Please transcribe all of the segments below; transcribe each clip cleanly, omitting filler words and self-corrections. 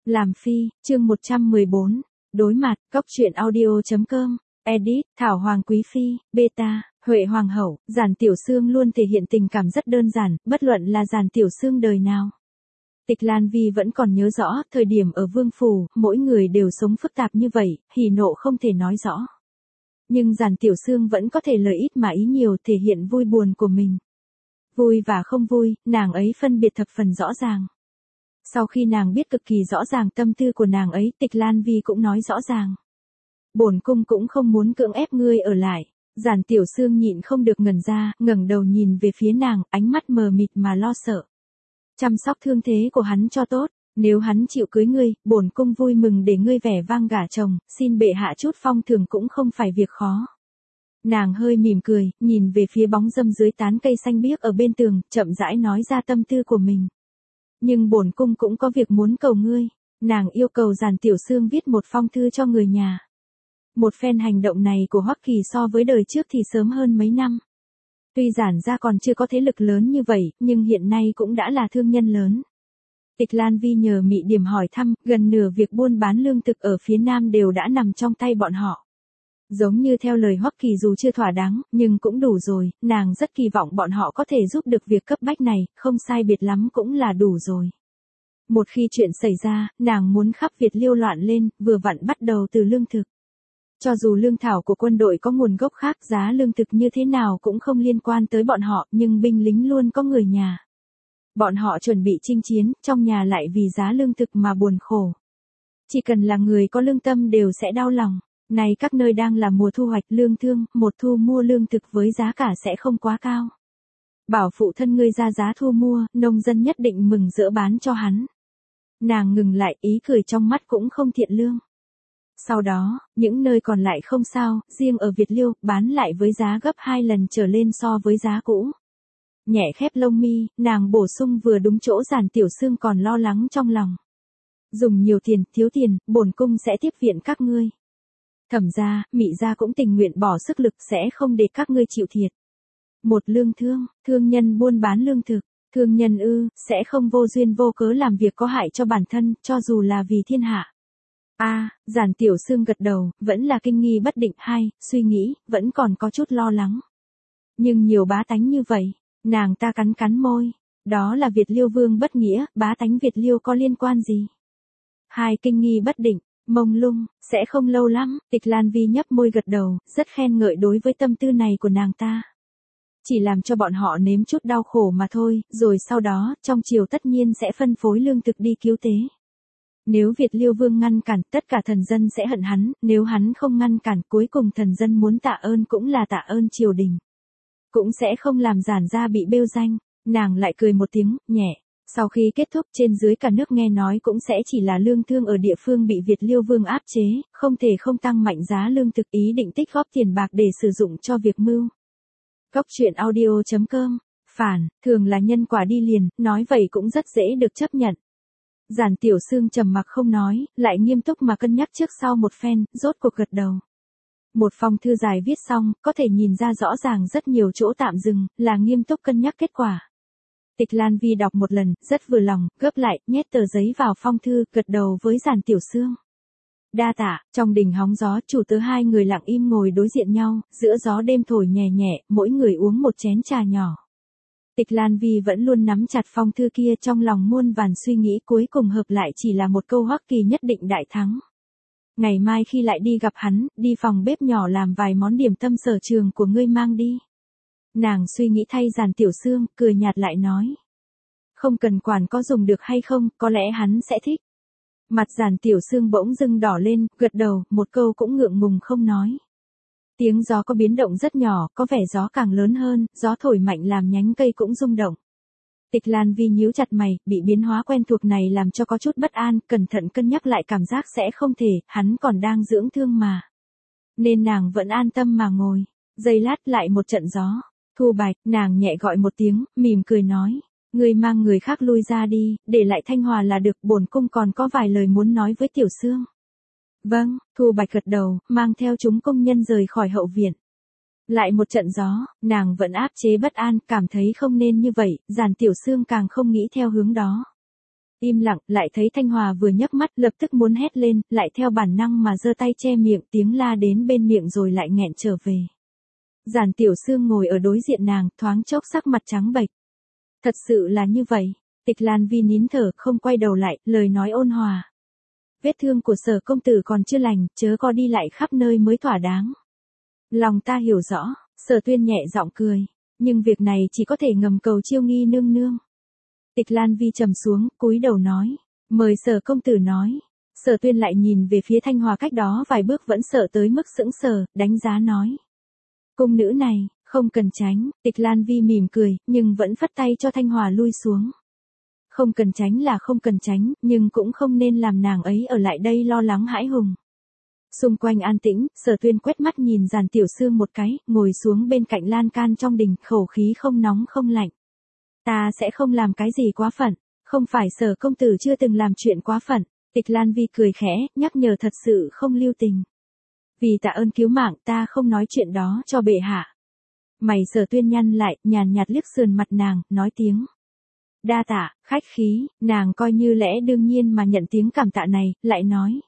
Làm phi, chương 114. Đối mặt, Cóc truyện audio.com. Edit, Thảo Hoàng Quý Phi, Beta, Huệ Hoàng Hậu. Giản Tiểu Xương luôn thể hiện tình cảm rất đơn giản, bất luận là Giản Tiểu Xương đời nào. Tịch Lan Vi vẫn còn nhớ rõ, thời điểm ở Vương Phủ, mỗi người đều sống phức tạp như vậy, hỉ nộ không thể nói rõ. Nhưng Giản Tiểu Xương vẫn có thể lời ít mà ý nhiều thể hiện vui buồn của mình. Vui và không vui, nàng ấy phân biệt thập phần rõ ràng. Sau khi nàng biết cực kỳ rõ ràng tâm tư của nàng ấy, Tịch Lan Vi cũng nói rõ ràng. Bổn cung cũng không muốn cưỡng ép ngươi ở lại. Giản Tiểu Xương nhịn không được ngẩn ra, ngẩng đầu nhìn về phía nàng, ánh mắt mờ mịt mà lo sợ. Chăm sóc thương thế của hắn cho tốt, nếu hắn chịu cưới ngươi, bổn cung vui mừng để ngươi vẻ vang gả chồng, xin bệ hạ chút phong thường cũng không phải việc khó. Nàng hơi mỉm cười, nhìn về phía bóng râm dưới tán cây xanh biếc ở bên tường, chậm rãi nói ra tâm tư của mình. Nhưng bổn cung cũng có việc muốn cầu ngươi. Nàng yêu cầu Giản Tiểu Xương viết một phong thư cho người nhà. Một phen hành động này của Hoắc Kỳ so với đời trước thì sớm hơn mấy năm. Tuy Giản gia còn chưa có thế lực lớn như vậy, nhưng hiện nay cũng đã là thương nhân lớn. Tịch Lan Vi nhờ Mị Điểm hỏi thăm, gần nửa việc buôn bán lương thực ở phía Nam đều đã nằm trong tay bọn họ. Giống như theo lời Hoắc Kỳ dù chưa thỏa đáng, nhưng cũng đủ rồi, nàng rất kỳ vọng bọn họ có thể giúp được việc cấp bách này, không sai biệt lắm cũng là đủ rồi. Một khi chuyện xảy ra, nàng muốn khắp Việt Liêu loạn lên, vừa vặn bắt đầu từ lương thực. Cho dù lương thảo của quân đội có nguồn gốc khác, giá lương thực như thế nào cũng không liên quan tới bọn họ, nhưng binh lính luôn có người nhà. Bọn họ chuẩn bị chinh chiến, trong nhà lại vì giá lương thực mà buồn khổ. Chỉ cần là người có lương tâm đều sẽ đau lòng. Này các nơi đang là mùa thu hoạch lương thương, một thu mua lương thực với giá cả sẽ không quá cao. Bảo phụ thân ngươi ra giá thu mua, nông dân nhất định mừng rỡ bán cho hắn. Nàng ngừng lại, ý cười trong mắt cũng không thiện lương. Sau đó, những nơi còn lại không sao, riêng ở Việt Liêu, bán lại với giá gấp 2 lần trở lên so với giá cũ. Nhẹ khép lông mi, nàng bổ sung vừa đúng chỗ Giản Tiểu Xương còn lo lắng trong lòng. Dùng nhiều tiền, thiếu tiền, bổn cung sẽ tiếp viện các ngươi. Thẩm gia, Mị gia cũng tình nguyện bỏ sức lực sẽ không để các ngươi chịu thiệt. Một lương thương, thương nhân buôn bán lương thực, thương nhân sẽ không vô duyên vô cớ làm việc có hại cho bản thân, cho dù là vì thiên hạ. Giản Tiểu Xương gật đầu, vẫn là kinh nghi bất định. Suy nghĩ, vẫn còn có chút lo lắng. Nhưng nhiều bá tánh như vậy, nàng ta cắn cắn môi. Đó là Việt Liêu vương bất nghĩa, bá tánh Việt Liêu có liên quan gì? Kinh nghi bất định. Mông lung, sẽ không lâu lắm. Tịch Lan Vi nhấp môi gật đầu, rất khen ngợi đối với tâm tư này của nàng ta. Chỉ làm cho bọn họ nếm chút đau khổ mà thôi, rồi sau đó, trong triều tất nhiên sẽ phân phối lương thực đi cứu tế. Nếu Việt Liêu vương ngăn cản, tất cả thần dân sẽ hận hắn, nếu hắn không ngăn cản, cuối cùng thần dân muốn tạ ơn cũng là tạ ơn triều đình. Cũng sẽ không làm Giản gia bị bêu danh. Nàng lại cười một tiếng, nhẹ. Sau khi kết thúc trên dưới cả nước nghe nói cũng sẽ chỉ là lương thương ở địa phương bị Việt Liêu vương áp chế, không thể không tăng mạnh giá lương thực, ý định tích góp tiền bạc để sử dụng cho việc mưu. Cóc truyện audio.com. Phản, thường là nhân quả đi liền, nói vậy cũng rất dễ được chấp nhận. Giản Tiểu Xương trầm mặc không nói, lại nghiêm túc mà cân nhắc trước sau một phen, rốt cuộc gật đầu. Một phong thư dài viết xong, có thể nhìn ra rõ ràng rất nhiều chỗ tạm dừng, là nghiêm túc cân nhắc kết quả. Tịch Lan Vi đọc một lần, rất vừa lòng, gấp lại, nhét tờ giấy vào phong thư, gật đầu với Giản Tiểu Xương. Đa tạ. Trong đình hóng gió, chủ tớ hai người lặng im ngồi đối diện nhau, giữa gió đêm thổi nhẹ nhẹ, mỗi người uống một chén trà nhỏ. Tịch Lan Vi vẫn luôn nắm chặt phong thư kia, trong lòng muôn vàn suy nghĩ, cuối cùng hợp lại chỉ là một câu Hoắc Kỳ nhất định đại thắng. Ngày mai khi lại đi gặp hắn, đi phòng bếp nhỏ làm vài món điểm tâm sở trường của ngươi mang đi. Nàng suy nghĩ thay Giản Tiểu Xương, cười nhạt lại nói. Không cần quản có dùng được hay không, có lẽ hắn sẽ thích. Mặt Giản Tiểu Xương bỗng dưng đỏ lên, gật đầu, một câu cũng ngượng ngùng không nói. Tiếng gió có biến động rất nhỏ, có vẻ gió càng lớn hơn, gió thổi mạnh làm nhánh cây cũng rung động. Tịch Lan Vi nhíu chặt mày, bị biến hóa quen thuộc này làm cho có chút bất an, cẩn thận cân nhắc lại cảm giác sẽ không thể, hắn còn đang dưỡng thương mà. Nên nàng vẫn an tâm mà ngồi. Giây lát lại một trận gió. Thu Bạch, nàng nhẹ gọi một tiếng, mỉm cười nói. Ngươi mang người khác lui ra đi, để lại Thanh Hòa là được, bổn cung còn có vài lời muốn nói với Tiểu Xương. Vâng, Thu Bạch gật đầu, mang theo chúng công nhân rời khỏi hậu viện. Lại một trận gió, nàng vẫn áp chế bất an, cảm thấy không nên như vậy, Giản Tiểu Xương càng không nghĩ theo hướng đó. Im lặng, lại thấy Thanh Hòa vừa nhấc mắt lập tức muốn hét lên, lại theo bản năng mà giơ tay che miệng, tiếng la đến bên miệng rồi lại nghẹn trở về. Giản Tiểu Sương ngồi ở đối diện nàng, thoáng chốc sắc mặt trắng bệch. Thật sự là như vậy. Tịch Lan Vi nín thở, không quay đầu lại, lời nói ôn hòa. Vết thương của Sở công tử còn chưa lành, chớ có đi lại khắp nơi mới thỏa đáng. Lòng ta hiểu rõ, Sở Tuyên nhẹ giọng cười, nhưng việc này chỉ có thể ngầm cầu Chiêu Nghi nương nương. Tịch Lan Vi trầm xuống, cúi đầu nói, mời Sở công tử nói. Sở Tuyên lại nhìn về phía Thanh Hòa cách đó vài bước vẫn sợ tới mức sững sờ, đánh giá nói. Cung nữ này, không cần tránh. Tịch Lan Vi mỉm cười, nhưng vẫn phất tay cho Thanh Hòa lui xuống. Không cần tránh là không cần tránh, nhưng cũng không nên làm nàng ấy ở lại đây lo lắng hãi hùng. Xung quanh an tĩnh, Sở Tuyên quét mắt nhìn Giản Tiểu Sương một cái, ngồi xuống bên cạnh lan can trong đình, khẩu khí không nóng không lạnh. Ta sẽ không làm cái gì quá phận, không phải Sở công tử chưa từng làm chuyện quá phận. Tịch Lan Vi cười khẽ, nhắc nhở thật sự không lưu tình. Vì tạ ơn cứu mạng ta không nói chuyện đó cho bệ hạ. Mày Sở Tuyên nhăn lại, nhàn nhạt liếc sườn mặt nàng, nói tiếng. Đa tạ, khách khí, nàng coi như lẽ đương nhiên mà nhận tiếng cảm tạ này, lại nói.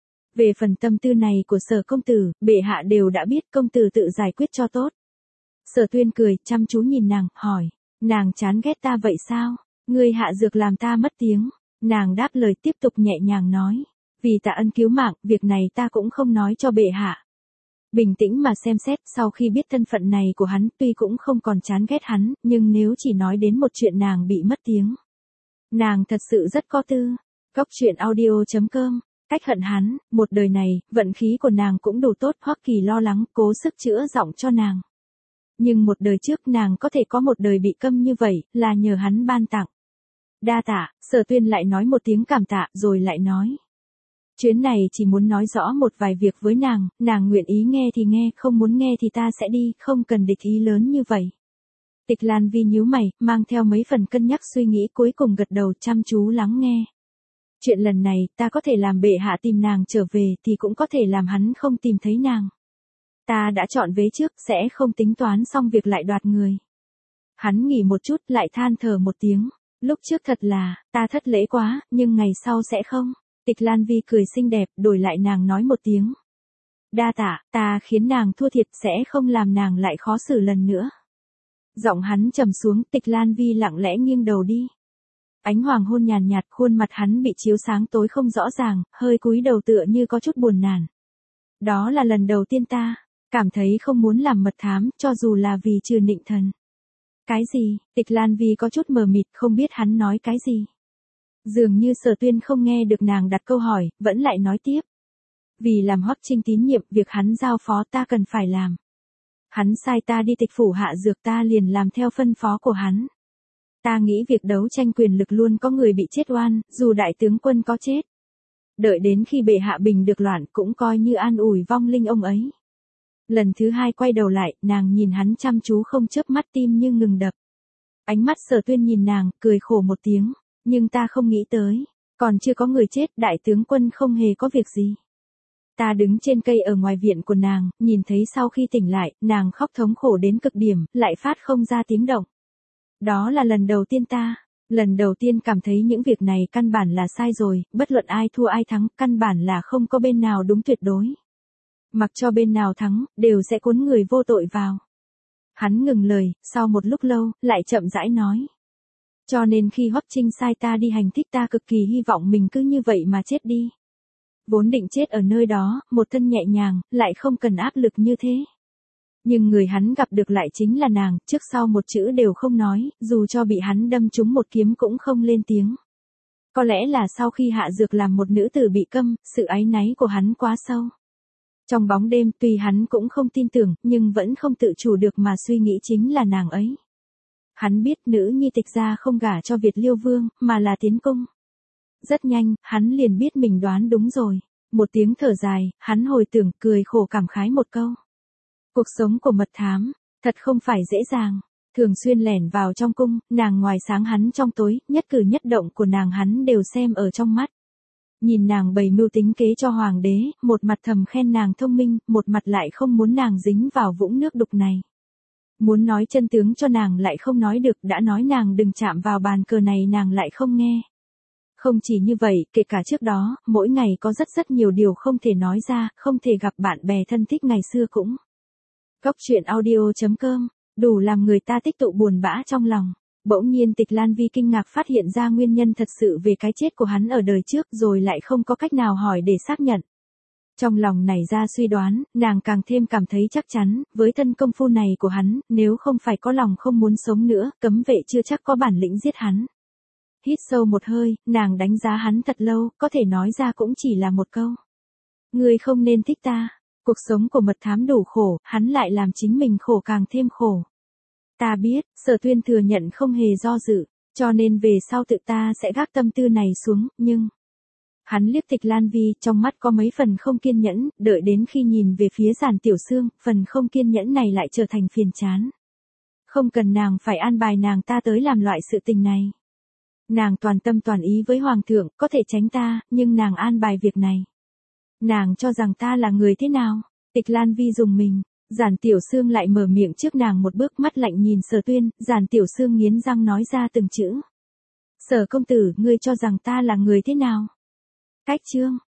Về phần tâm tư này của Sở công tử, bệ hạ đều đã biết, công tử tự giải quyết cho tốt. Sở Tuyên cười, chăm chú nhìn nàng, hỏi. Nàng chán ghét ta vậy sao? Ngươi hạ dược làm ta mất tiếng. Nàng đáp lời tiếp tục nhẹ nhàng nói. Vì tạ ân cứu mạng, việc này ta cũng không nói cho bệ hạ. Bình tĩnh mà xem xét, sau khi biết thân phận này của hắn, tuy cũng không còn chán ghét hắn, nhưng nếu chỉ nói đến một chuyện nàng bị mất tiếng. Nàng thật sự rất có tư. Góc truyện audio.com. Cách hận hắn, một đời này, vận khí của nàng cũng đủ tốt, Hoắc Kỳ lo lắng, cố sức chữa giọng cho nàng. Nhưng một đời trước nàng có thể có một đời bị câm như vậy, là nhờ hắn ban tặng. Đa tạ, Sở Tuyên lại nói một tiếng cảm tạ, rồi lại nói. Chuyến này chỉ muốn nói rõ một vài việc với nàng nguyện ý nghe thì nghe, không muốn nghe thì ta sẽ đi, không cần địch ý lớn như vậy. Tịch Lan Vi nhíu mày, mang theo mấy phần cân nhắc suy nghĩ cuối cùng gật đầu chăm chú lắng nghe. Chuyện lần này, ta có thể làm bệ hạ tìm nàng trở về thì cũng có thể làm hắn không tìm thấy nàng. Ta đã chọn vế trước, sẽ không tính toán xong việc lại đoạt người. Hắn nghỉ một chút, lại than thở một tiếng. Lúc trước thật là, ta thất lễ quá, nhưng ngày sau sẽ không. Tịch Lan Vi cười xinh đẹp, đổi lại nàng nói một tiếng. Đa tạ, ta khiến nàng thua thiệt, sẽ không làm nàng lại khó xử lần nữa. Giọng hắn trầm xuống, Tịch Lan Vi lặng lẽ nghiêng đầu đi. Ánh hoàng hôn nhàn nhạt, khuôn mặt hắn bị chiếu sáng tối không rõ ràng, hơi cúi đầu tựa như có chút buồn nản. Đó là lần đầu tiên ta cảm thấy không muốn làm mật thám, cho dù là vì trừ Nịnh Thần. Cái gì? Tịch Lan Vi có chút mờ mịt, không biết hắn nói cái gì. Dường như Sở Tuyên không nghe được nàng đặt câu hỏi, vẫn lại nói tiếp. Vì làm Hoắc Trinh tín nhiệm, việc hắn giao phó ta cần phải làm. Hắn sai ta đi Tịch phủ hạ dược, ta liền làm theo phân phó của hắn. Ta nghĩ việc đấu tranh quyền lực luôn có người bị chết oan, dù đại tướng quân có chết. Đợi đến khi bệ hạ bình được loạn cũng coi như an ủi vong linh ông ấy. Lần thứ hai quay đầu lại, nàng nhìn hắn chăm chú không chớp mắt, tim như ngừng đập. Ánh mắt Sở Tuyên nhìn nàng, cười khổ một tiếng. Nhưng ta không nghĩ tới, còn chưa có người chết, đại tướng quân không hề có việc gì. Ta đứng trên cây ở ngoài viện của nàng, nhìn thấy sau khi tỉnh lại, nàng khóc thống khổ đến cực điểm, lại phát không ra tiếng động. Đó là lần đầu tiên cảm thấy những việc này căn bản là sai rồi, bất luận ai thua ai thắng, căn bản là không có bên nào đúng tuyệt đối. Mặc cho bên nào thắng, đều sẽ cuốn người vô tội vào. Hắn ngừng lời, sau một lúc lâu, lại chậm rãi nói. Cho nên khi Hoắc Trinh sai ta đi hành thích, ta cực kỳ hy vọng mình cứ như vậy mà chết đi. Vốn định chết ở nơi đó, một thân nhẹ nhàng, lại không cần áp lực như thế. Nhưng người hắn gặp được lại chính là nàng, trước sau một chữ đều không nói, dù cho bị hắn đâm trúng một kiếm cũng không lên tiếng. Có lẽ là sau khi hạ dược làm một nữ tử bị câm, sự áy náy của hắn quá sâu. Trong bóng đêm, tuy hắn cũng không tin tưởng, nhưng vẫn không tự chủ được mà suy nghĩ chính là nàng ấy. Hắn biết nữ nhi Tịch gia không gả cho Việt Liêu Vương, mà là tiến cung. Rất nhanh, hắn liền biết mình đoán đúng rồi. Một tiếng thở dài, hắn hồi tưởng, cười khổ cảm khái một câu. Cuộc sống của mật thám, thật không phải dễ dàng. Thường xuyên lẻn vào trong cung, nàng ngoài sáng hắn trong tối, nhất cử nhất động của nàng hắn đều xem ở trong mắt. Nhìn nàng bày mưu tính kế cho hoàng đế, một mặt thầm khen nàng thông minh, một mặt lại không muốn nàng dính vào vũng nước đục này. Muốn nói chân tướng cho nàng lại không nói được, đã nói nàng đừng chạm vào bàn cờ này nàng lại không nghe. Không chỉ như vậy, kể cả trước đó, mỗi ngày có rất nhiều điều không thể nói ra, không thể gặp bạn bè thân thích ngày xưa cũng. Cốc truyện audio.com, đủ làm người ta tích tụ buồn bã trong lòng. Bỗng nhiên Tịch Lan Vi kinh ngạc phát hiện ra nguyên nhân thật sự về cái chết của hắn ở đời trước rồi lại không có cách nào hỏi để xác nhận. Trong lòng nảy ra suy đoán, nàng càng thêm cảm thấy chắc chắn, với thân công phu này của hắn, nếu không phải có lòng không muốn sống nữa, cấm vệ chưa chắc có bản lĩnh giết hắn. Hít sâu một hơi, nàng đánh giá hắn thật lâu, có thể nói ra cũng chỉ là một câu. Ngươi không nên thích ta. Cuộc sống của mật thám đủ khổ, hắn lại làm chính mình khổ càng thêm khổ. Ta biết, Sở Tuyên thừa nhận không hề do dự, cho nên về sau tự ta sẽ gác tâm tư này xuống, nhưng... Hắn liếc Tịch Lan Vi, trong mắt có mấy phần không kiên nhẫn, đợi đến khi nhìn về phía Giản Tiểu Xương, phần không kiên nhẫn này lại trở thành phiền chán. Không cần nàng phải an bài nàng ta tới làm loại sự tình này. Nàng toàn tâm toàn ý với Hoàng thượng, có thể tránh ta, nhưng nàng an bài việc này. Nàng cho rằng ta là người thế nào? Tịch Lan Vi dùng mình, Giản Tiểu Xương lại mở miệng trước nàng một bước, mắt lạnh nhìn Sở Tuyên, Giản Tiểu Xương nghiến răng nói ra từng chữ. Sở công tử, ngươi cho rằng ta là người thế nào? Cách chương.